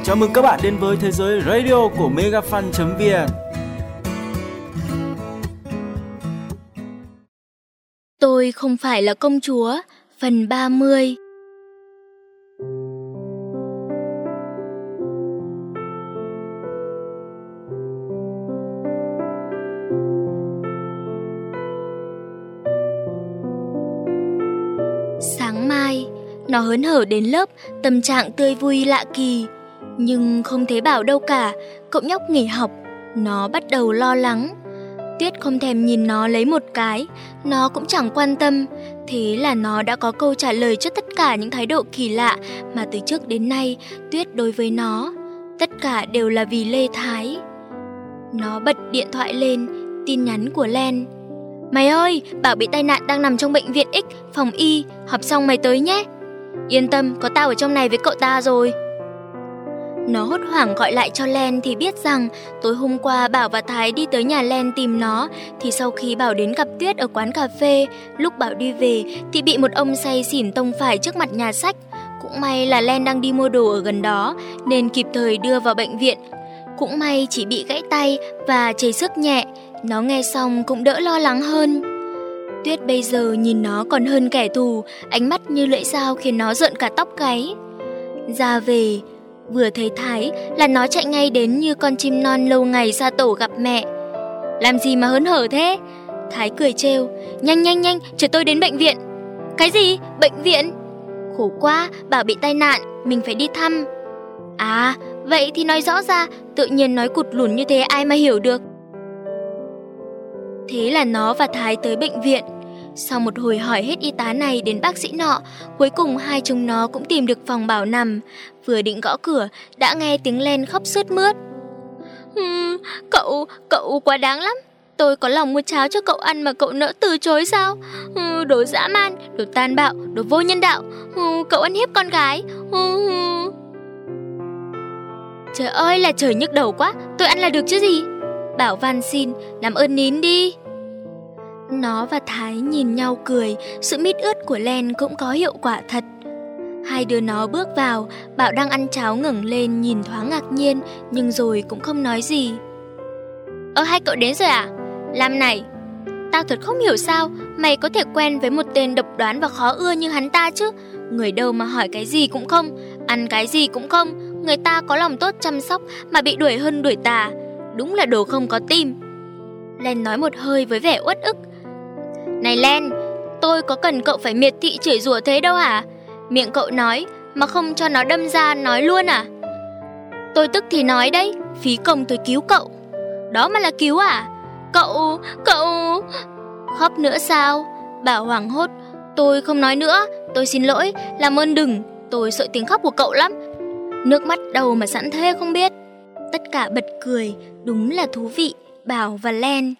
Chào mừng các bạn đến với thế giới radio của megafan.vn. Tôi không phải là công chúa, phần 30. Sáng mai, nó hớn hở đến lớp, tâm trạng tươi vui lạ kỳ. Nhưng không thấy Bảo đâu cả, cậu nhóc nghỉ học, nó bắt đầu lo lắng. Tuyết không thèm nhìn nó lấy một cái, nó cũng chẳng quan tâm. Thế là nó đã có câu trả lời cho tất cả những thái độ kỳ lạ mà từ trước đến nay Tuyết đối với nó. Tất cả đều là vì Lê Thái. Nó bật điện thoại lên, tin nhắn của Len. Mày ơi, Bảo bị tai nạn đang nằm trong bệnh viện X, phòng Y, họp xong mày tới nhé. Yên tâm, có tao ở trong này với cậu ta rồi. Nó hốt hoảng gọi lại cho Len thì biết rằng tối hôm qua Bảo và Thái đi tới nhà Len tìm nó, thì sau khi Bảo đến gặp Tuyết ở quán cà phê, lúc Bảo đi về thì bị một ông say xỉn tông phải trước mặt nhà sách. Cũng may là Len đang đi mua đồ ở gần đó nên kịp thời đưa vào bệnh viện. Cũng may chỉ bị gãy tay và chảy xước nhẹ, nó nghe xong cũng đỡ lo lắng hơn. Tuyết bây giờ nhìn nó còn hơn kẻ thù, ánh mắt như lưỡi dao khiến nó rợn cả tóc gáy. Ra về, vừa thấy Thái là nó chạy ngay đến như con chim non lâu ngày xa tổ gặp mẹ. Làm gì mà hớn hở thế? Thái cười trêu. Nhanh, chờ tôi đến bệnh viện. Cái gì? Bệnh viện? Khổ quá, Bảo bị tai nạn, mình phải đi thăm. À, vậy thì nói rõ ra, tự nhiên nói cụt lủn như thế ai mà hiểu được. Thế là nó và Thái tới bệnh viện. Sau một hồi hỏi hết y tá này đến bác sĩ nọ, cuối cùng hai chúng nó cũng tìm được phòng Bảo nằm. Vừa định gõ cửa, đã nghe tiếng Len khóc sướt mướt. Cậu quá đáng lắm. Tôi có lòng mua cháo cho cậu ăn mà cậu nỡ từ chối sao? Đồ dã man, đồ tàn bạo, đồ vô nhân đạo. Cậu ăn hiếp con gái. Trời ơi là trời, nhức đầu quá, tôi ăn là được chứ gì. Bảo van xin, làm ơn nín đi. Nó và Thái nhìn nhau cười, sự mít ướt của Len cũng có hiệu quả thật. Hai đứa nó bước vào, Bảo đang ăn cháo ngẩng lên nhìn thoáng ngạc nhiên, nhưng rồi cũng không nói gì. Hai cậu đến rồi à? Lam này, tao thật không hiểu sao mày có thể quen với một tên độc đoán và khó ưa như hắn ta chứ. Người đâu mà hỏi cái gì cũng không, ăn cái gì cũng không. Người ta có lòng tốt chăm sóc mà bị đuổi hơn đuổi tà. Đúng là đồ không có tim. Len nói một hơi với vẻ uất ức. Này Len, tôi có cần cậu phải miệt thị chửi rủa thế đâu hả? Miệng cậu nói mà không cho nó đâm ra nói luôn à? Tôi tức thì nói đấy, phí công tôi cứu cậu. Đó mà là cứu à? Cậu... Khóc nữa sao? Bảo hoảng hốt. Tôi không nói nữa, tôi xin lỗi, làm ơn đừng. Tôi sợ tiếng khóc của cậu lắm. Nước mắt đâu mà sẵn thế không biết. Tất cả bật cười, đúng là thú vị, Bảo và Len.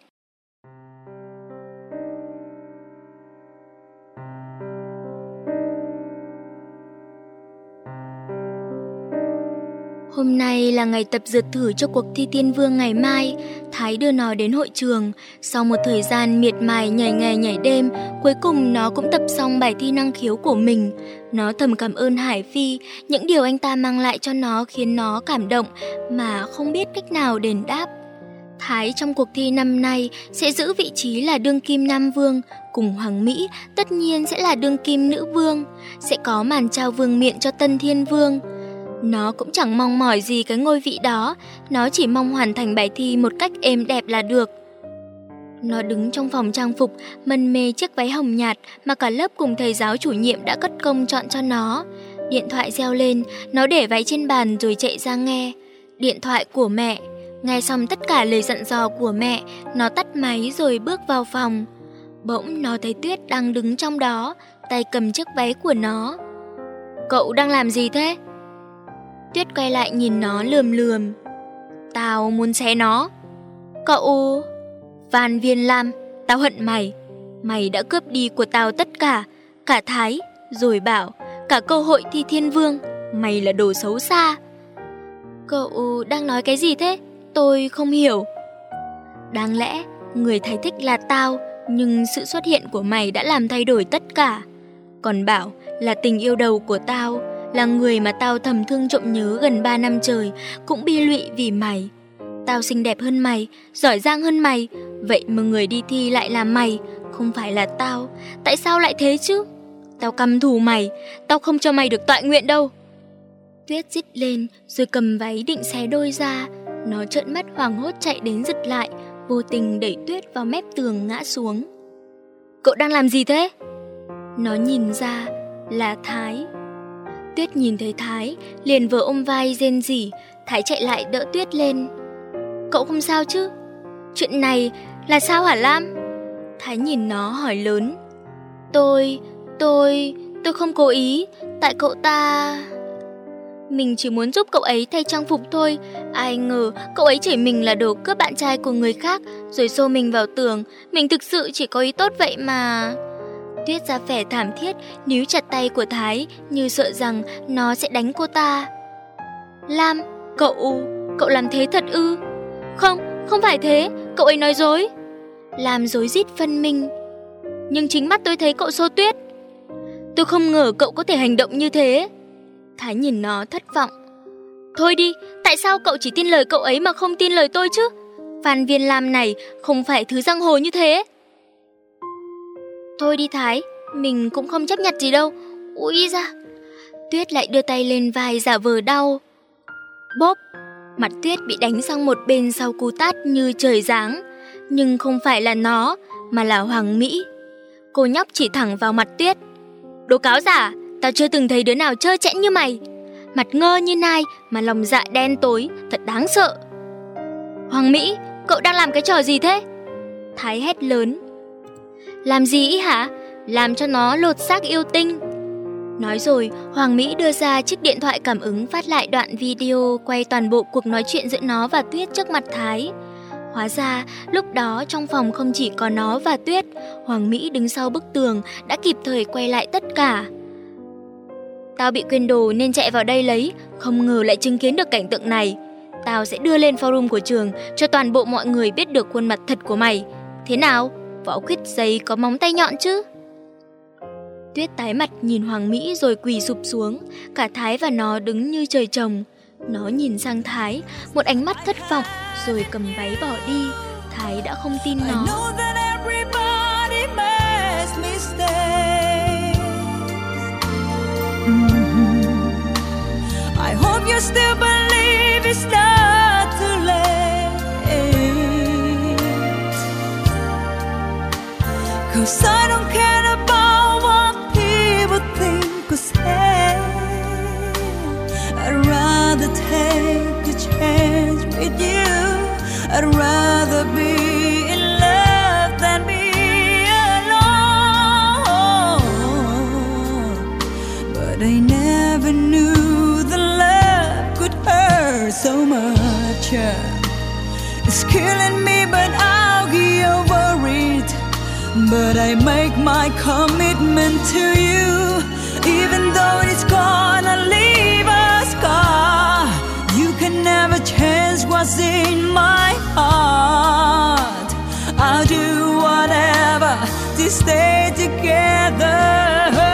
Hôm nay là ngày tập dượt thử cho cuộc thi Tiên Vương ngày mai. Thái đưa nó đến hội trường. Sau một thời gian miệt mài nhảy ngày nhảy đêm, cuối cùng nó cũng tập xong bài thi năng khiếu của mình. Nó thầm cảm ơn Hải Phi, những điều anh ta mang lại cho nó khiến nó cảm động mà không biết cách nào đền đáp. Thái trong cuộc thi năm nay sẽ giữ vị trí là đương kim Nam Vương, cùng Hoàng Mỹ tất nhiên sẽ là đương kim Nữ Vương. Sẽ có màn trao vương miện cho Tân Thiên Vương. Nó cũng chẳng mong mỏi gì cái ngôi vị đó, nó chỉ mong hoàn thành bài thi một cách êm đẹp là được. Nó đứng trong phòng trang phục, mân mê chiếc váy hồng nhạt mà cả lớp cùng thầy giáo chủ nhiệm đã cất công chọn cho nó. Điện thoại reo lên, nó để váy trên bàn rồi chạy ra nghe. Điện thoại của mẹ. Nghe xong tất cả lời dặn dò của mẹ, nó tắt máy rồi bước vào phòng. Bỗng nó thấy Tuyết đang đứng trong đó, tay cầm chiếc váy của nó. Cậu đang làm gì thế? Tuyết quay lại nhìn nó lườm lườm. Tao muốn xé nó. Cậu... Van Viên Lam, tao hận mày. Mày đã cướp đi của tao tất cả, cả Thái, rồi Bảo, cả cơ hội thi Thiên Vương. Mày là đồ xấu xa. Cậu đang nói cái gì thế? Tôi không hiểu. Đáng lẽ người Thái thích là tao, nhưng sự xuất hiện của mày đã làm thay đổi tất cả. Còn Bảo là tình yêu đầu của tao, là người mà tao thầm thương trộm nhớ gần 3 năm trời, cũng bi lụy vì mày. Tao xinh đẹp hơn mày, giỏi giang hơn mày, vậy mà người đi thi lại là mày, không phải là tao. Tại sao lại thế chứ? Tao căm thù mày, tao không cho mày được tọa nguyện đâu. Tuyết rít lên rồi cầm váy định xé đôi ra. Nó trợn mắt hoảng hốt chạy đến giật lại, vô tình đẩy Tuyết vào mép tường ngã xuống. Cậu đang làm gì thế? Nó nhìn ra là Thái. Tuyết nhìn thấy Thái, liền vờ ôm vai rên rỉ. Thái chạy lại đỡ Tuyết lên. Cậu không sao chứ? Chuyện này là sao hả Lam? Thái nhìn nó hỏi lớn. Tôi không cố ý, tại cậu ta... Mình chỉ muốn giúp cậu ấy thay trang phục thôi. Ai ngờ cậu ấy chửi mình là đồ cướp bạn trai của người khác, rồi xô mình vào tường. Mình thực sự chỉ có ý tốt vậy mà. Tuyết ra vẻ thảm thiết, níu chặt tay của Thái như sợ rằng nó sẽ đánh cô ta. Lam, cậu làm thế thật ư? Không phải thế, cậu ấy nói dối. Lam rối rít phân minh. Nhưng chính mắt tôi thấy cậu xô Tuyết. Tôi không ngờ cậu có thể hành động như thế. Thái nhìn nó thất vọng. Thôi đi, tại sao cậu chỉ tin lời cậu ấy mà không tin lời tôi chứ? Phan Viên Lam này không phải thứ giang hồ như thế. Thôi đi Thái, mình cũng không chấp nhặt gì đâu. Úi da. Tuyết lại đưa tay lên vai giả vờ đau. Bốp, mặt Tuyết bị đánh sang một bên sau cú tát như trời giáng. Nhưng không phải là nó, mà là Hoàng Mỹ. Cô nhóc chỉ thẳng vào mặt Tuyết. Đồ cáo giả, tao chưa từng thấy đứa nào trơ trẽn như mày. Mặt ngơ như nai mà lòng dạ đen tối, thật đáng sợ. Hoàng Mỹ, cậu đang làm cái trò gì thế? Thái hét lớn. Làm gì ý hả? Làm cho nó lột xác yêu tinh. Nói rồi, Hoàng Mỹ đưa ra chiếc điện thoại cảm ứng phát lại đoạn video quay toàn bộ cuộc nói chuyện giữa nó và Tuyết trước mặt Thái. Hóa ra, lúc đó trong phòng không chỉ có nó và Tuyết, Hoàng Mỹ đứng sau bức tường đã kịp thời quay lại tất cả. Tao bị quên đồ nên chạy vào đây lấy, không ngờ lại chứng kiến được cảnh tượng này. Tao sẽ đưa lên forum của trường cho toàn bộ mọi người biết được khuôn mặt thật của mày. Thế nào? Võ khuyết giấy có móng tay nhọn chứ? Tuyết tái mặt nhìn Hoàng Mỹ rồi quỳ sụp xuống. Cả Thái và nó đứng như trời trồng. Nó nhìn sang Thái, một ánh mắt thất vọng, rồi cầm váy bỏ đi. Thái đã không tin nó. I hope you still believe it's not too late. 'Cause I don't care about what people think or say. I'd rather take a chance with you. I'd rather be in love than be alone. But I never knew the love could hurt so much. It's killing me, but I'll get over it. But I make my commitment to you, even though it's gonna leave a scar. You can never change what's in my heart. I'll do whatever to stay together.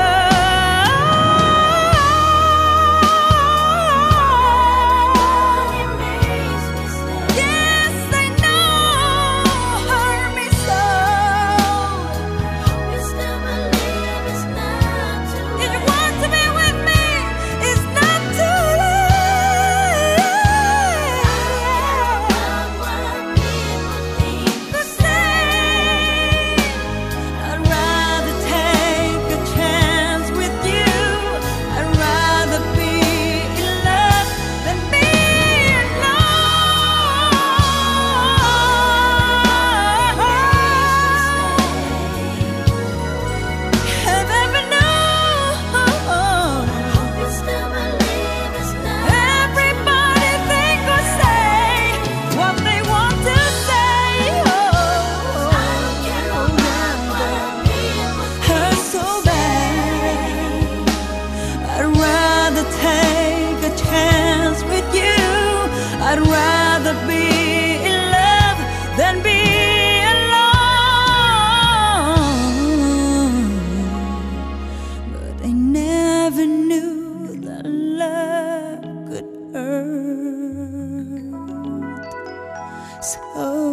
I'd rather be in love than be alone. But I never knew that so